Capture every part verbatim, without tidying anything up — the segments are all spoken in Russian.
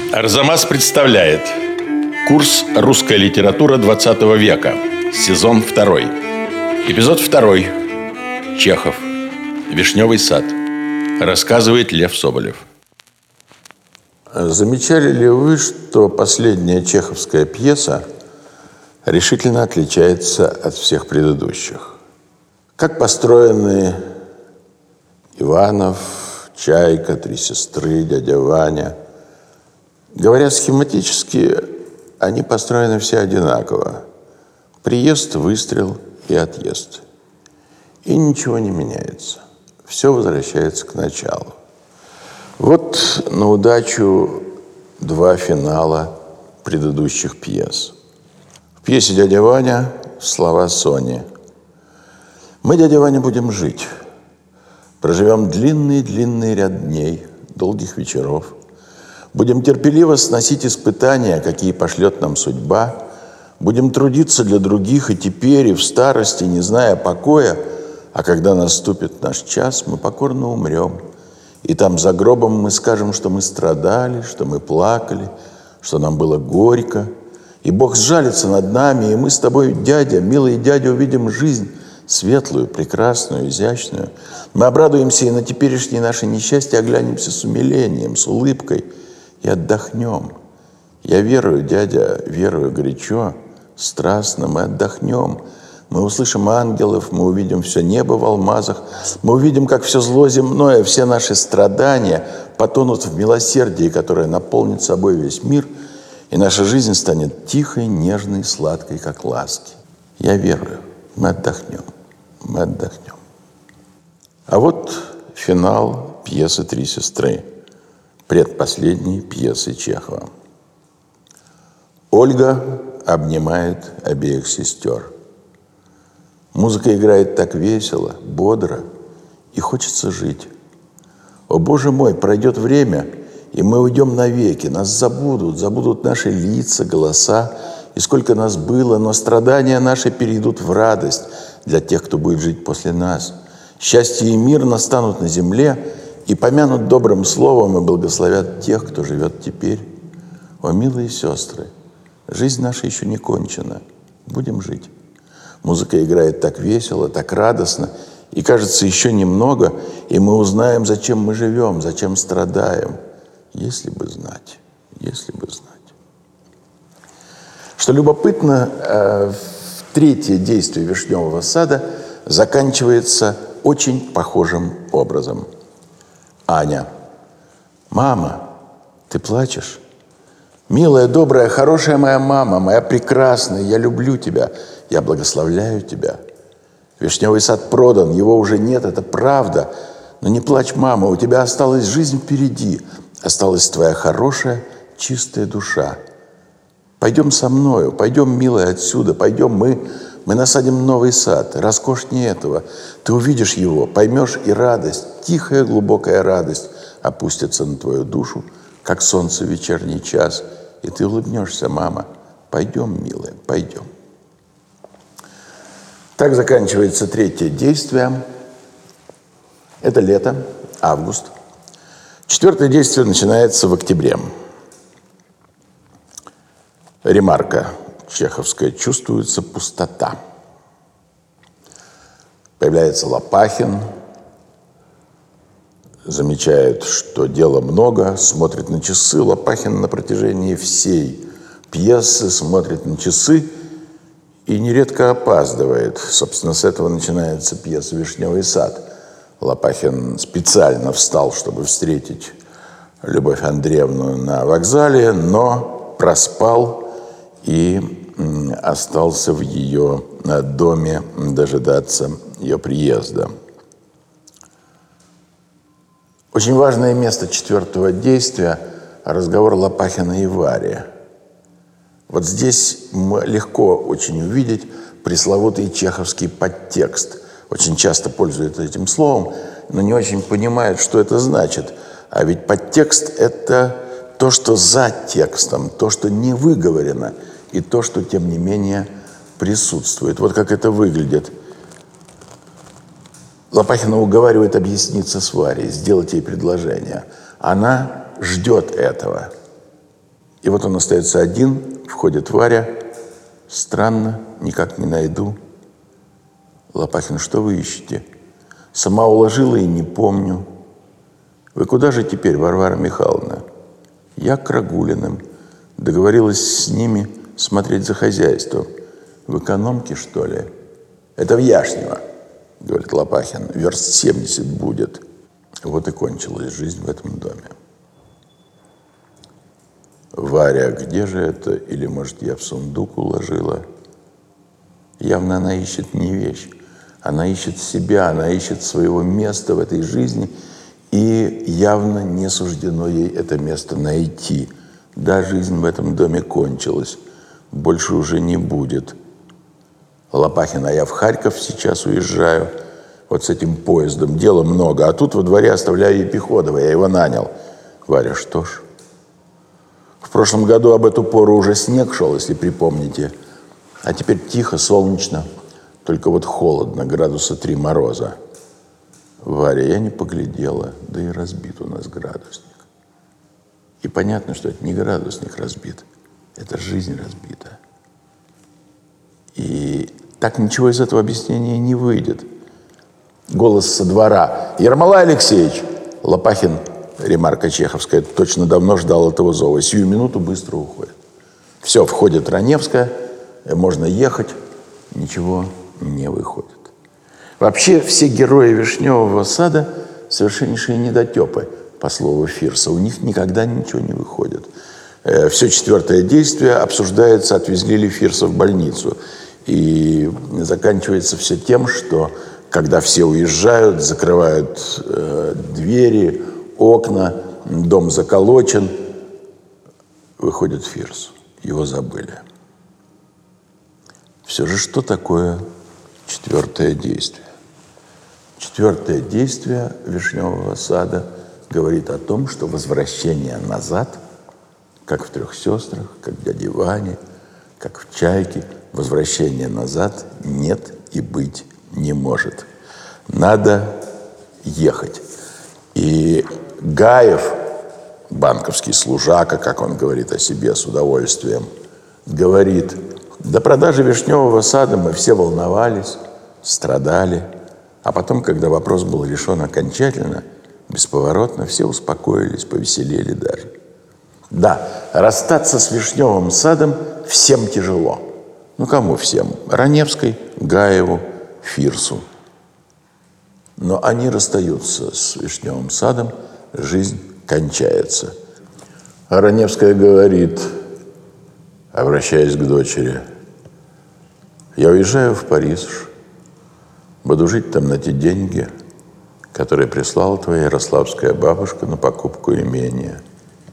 Арзамас представляет курс «Русская литература двадцатого века», сезон второй. Эпизод второй. Чехов. «Вишневый сад». Рассказывает Лев Соболев. Замечали ли вы, что последняя чеховская пьеса решительно отличается от всех предыдущих? Как построены Иванов, Чайка, Три сестры, дядя Ваня. Говоря схематически, они построены все одинаково. Приезд, выстрел и отъезд. И ничего не меняется. Все возвращается к началу. Вот на удачу два финала предыдущих пьес. В пьесе «Дядя Ваня» слова Сони. «Мы, дядя Ваня, будем жить. Проживем длинный-длинный ряд дней, долгих вечеров. Будем терпеливо сносить испытания, какие пошлет нам судьба. Будем трудиться для других и теперь, и в старости, не зная покоя. А когда наступит наш час, мы покорно умрем. И там за гробом мы скажем, что мы страдали, что мы плакали, что нам было горько. И Бог сжалится над нами, и мы с тобой, дядя, милый дядя, увидим жизнь светлую, прекрасную, изящную. Мы обрадуемся и на теперешние наши несчастья оглянемся с умилением, с улыбкой и отдохнем. Я верую, дядя, верую горячо, страстно, мы отдохнем. Мы услышим ангелов, мы увидим все небо в алмазах, мы увидим, как все зло земное, все наши страдания потонут в милосердии, которое наполнит собой весь мир, и наша жизнь станет тихой, нежной, сладкой, как ласки. Я верую, мы отдохнем, мы отдохнем. А вот финал пьесы «Три сестры», предпоследней пьесы Чехова. Ольга обнимает обеих сестер. Музыка играет так весело, бодро, и хочется жить. О, Боже мой, пройдет время, и мы уйдем навеки. Нас забудут, забудут наши лица, голоса, и сколько нас было, но страдания наши перейдут в радость для тех, кто будет жить после нас. Счастье и мир настанут на земле и помянут добрым словом и благословят тех, кто живет теперь. О, милые сестры, жизнь наша еще не кончена. Будем жить. Музыка играет так весело, так радостно, и кажется, еще немного, и мы узнаем, зачем мы живем, зачем страдаем. Если бы знать, если бы знать. Что любопытно, третье действие «Вишневого сада» заканчивается очень похожим образом. Аня. «Мама, ты плачешь? Милая, добрая, хорошая моя мама, моя прекрасная, я люблю тебя, я благословляю тебя. Вишневый сад продан, его уже нет, это правда. Но не плачь, мама, у тебя осталась жизнь впереди, осталась твоя хорошая, чистая душа. Пойдем со мною, пойдем, милая, отсюда, пойдем мы, мы насадим новый сад, роскошнее этого. Ты увидишь его, поймешь, и радость, тихая, глубокая радость опустится на твою душу, как солнце в вечерний час, и ты улыбнешься, мама. Пойдем, милая, пойдем». Так заканчивается третье действие. Это лето, август. Четвертое действие начинается в октябре. Ремарка чеховская. Чувствуется пустота. Появляется Лопахин. Замечает, что дела много. Смотрит на часы. Лопахин на протяжении всей пьесы смотрит на часы и нередко опаздывает. Собственно, с этого начинается пьеса «Вишневый сад». Лопахин специально встал, чтобы встретить Любовь Андреевну на вокзале, но проспал и остался в ее доме дожидаться ее приезда. Очень важное место четвертого действия – разговор Лопахина и Вари. Вот здесь легко очень увидеть пресловутый чеховский подтекст. Очень часто пользуются этим словом, но не очень понимают, что это значит. А ведь подтекст – это то, что за текстом, то, что не выговорено, и то, что, тем не менее, присутствует. Вот как это выглядит. Лопахина уговаривает объясниться с Варей, сделать ей предложение. Она ждет этого. И вот он остается один, входит Варя. Странно, никак не найду. Лопахин, что вы ищете? Сама уложила и не помню. Вы куда же теперь, Варвара Михайловна? Я к Рагулиным. Договорилась с ними смотреть за хозяйством. В экономке, что ли? Это в Яшнево, говорит Лопахин. Верст семьдесят будет. Вот и кончилась жизнь в этом доме. Варя, где же это? Или, может, я в сундук уложила? Явно она ищет не вещь. Она ищет себя, она ищет своего места в этой жизни. И явно не суждено ей это место найти. Да, жизнь в этом доме кончилась. Больше уже не будет. Лопахин, а я в Харьков сейчас уезжаю. Вот с этим поездом. Дела много. А тут во дворе оставляю Епиходова. Я его нанял. Варя, что ж. В прошлом году об эту пору уже снег шел, если припомните. А теперь тихо, солнечно. Только вот холодно, градуса три мороза. Варя, я не поглядела. Да и разбит у нас градусник. И понятно, что это не градусник разбит. Это жизнь разбита. И так ничего из этого объяснения не выйдет. Голос со двора. Ермолай Алексеевич! Лопахин, ремарка чеховская, точно давно ждал этого зова. Сию минуту быстро уходит. Все, входит Раневская, можно ехать. Ничего не выходит. Вообще все герои «Вишневого сада» совершеннейшие недотепы, по слову Фирса. У них никогда ничего не выходит. Все четвертое действие обсуждается, отвезли ли Фирса в больницу. И заканчивается все тем, что когда все уезжают, закрывают э, двери, окна, дом заколочен, выходит Фирс. Его забыли. Все же что такое четвертое действие? Четвертое действие «Вишневого сада» говорит о том, что возвращение назад, как в «Трех сестрах», как в «Дяде Ване», как в «Чайке», возвращения назад нет и быть не может. Надо ехать. И Гаев, банковский служака, как он говорит о себе с удовольствием, говорит: до продажи «Вишневого сада» мы все волновались, страдали. А потом, когда вопрос был решен окончательно, бесповоротно, все успокоились, повеселели даже. Да, расстаться с «Вишневым садом» всем тяжело. Ну, кому всем? Раневской, Гаеву, Фирсу. Но они расстаются с «Вишневым садом», жизнь кончается. А Раневская говорит, обращаясь к дочери: я уезжаю в Париж, буду жить там на те деньги, которые прислала твоя ярославская бабушка на покупку имения.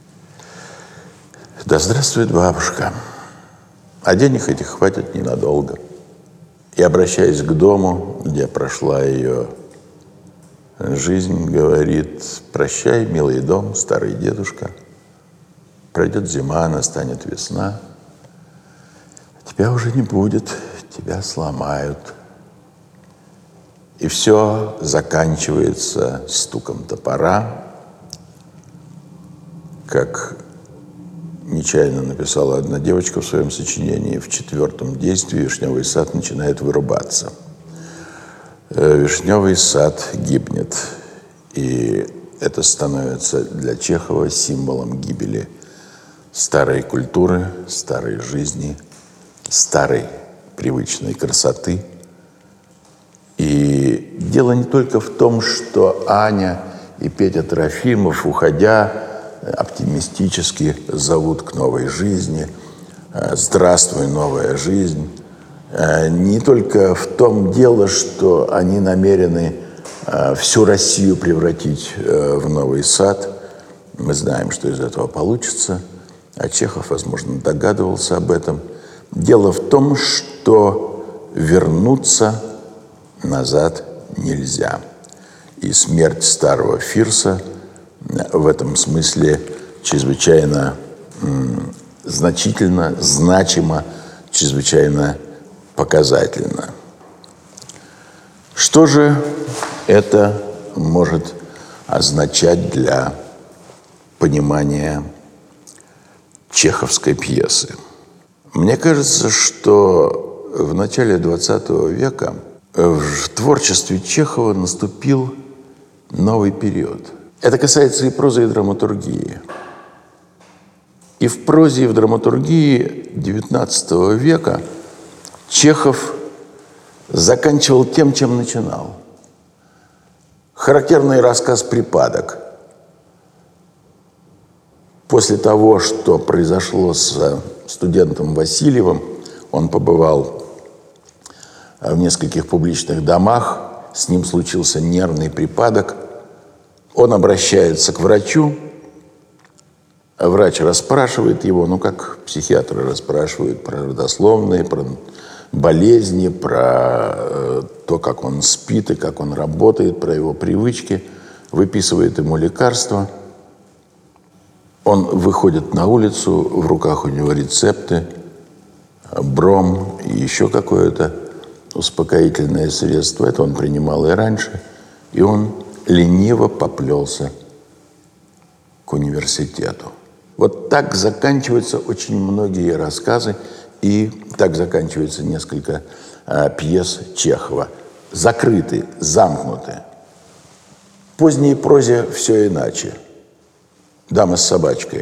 Да здравствует бабушка. А денег этих хватит ненадолго. И, обращаясь к дому, где прошла ее жизнь, говорит: прощай, милый дом, старый дедушка. Пройдет зима, настанет весна. Тебя уже не будет, тебя сломают. И все заканчивается стуком топора, как нечаянно написала одна девочка в своем сочинении. В четвертом действии «Вишневый сад» начинает вырубаться. «Вишневый сад» гибнет. И это становится для Чехова символом гибели старой культуры, старой жизни, старой привычной красоты. И дело не только в том, что Аня и Петя Трофимов, уходя, оптимистически зовут к новой жизни. Здравствуй, новая жизнь. Не только в том дело, что они намерены всю Россию превратить в новый сад. Мы знаем, что из этого получится. А Чехов, возможно, догадывался об этом. Дело в том, что вернуться назад нельзя. И смерть старого Фирса в этом смысле чрезвычайно м, значительно, значимо, чрезвычайно показательно. Что же это может означать для понимания чеховской пьесы. Мне кажется, что в начале двадцатого века в творчестве Чехова наступил новый период. Это касается и прозы, и драматургии. И в прозе, и в драматургии девятнадцатого века Чехов заканчивал тем, чем начинал. Характерный рассказ «Припадок». После того, что произошло с студентом Васильевым, он побывал в нескольких публичных домах, с ним случился нервный припадок. Он обращается к врачу, а врач расспрашивает его, ну, как психиатры расспрашивают про родословные, про болезни, про э, то, как он спит и как он работает, про его привычки, выписывает ему лекарства. Он выходит на улицу, в руках у него рецепты, бром и еще какое-то успокоительное средство. Это он принимал и раньше. И он лениво поплелся к университету. Вот так заканчиваются очень многие рассказы, и так заканчивается несколько а, пьес Чехова. Закрыты, замкнуты. В поздней прозе все иначе. «Дама с собачкой».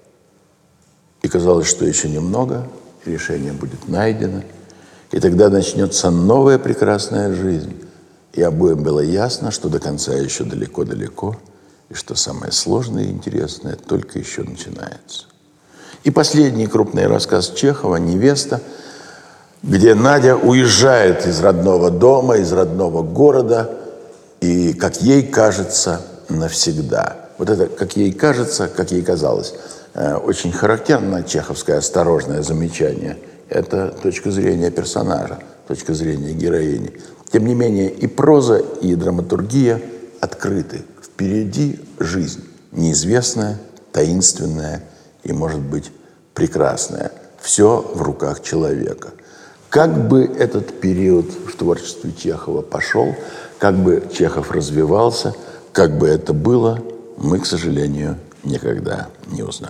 И казалось, что еще немного, решение будет найдено, и тогда начнется новая прекрасная жизнь. И обоим было ясно, что до конца еще далеко-далеко, и что самое сложное и интересное только еще начинается. И последний крупный рассказ Чехова «Невеста», где Надя уезжает из родного дома, из родного города, и, как ей кажется, навсегда. Вот это, как ей кажется, как ей казалось, очень характерно чеховское осторожное замечание. Это точка зрения персонажа, точка зрения героини. Тем не менее, и проза, и драматургия открыты. Впереди жизнь неизвестная, таинственная и, может быть, прекрасная. Все в руках человека. Как бы этот период в творчестве Чехова пошел, как бы Чехов развивался, как бы это было, мы, к сожалению, никогда не узнаем.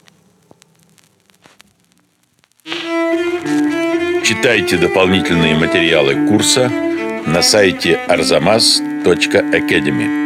Читайте дополнительные материалы курса на сайте арзамас точка академи.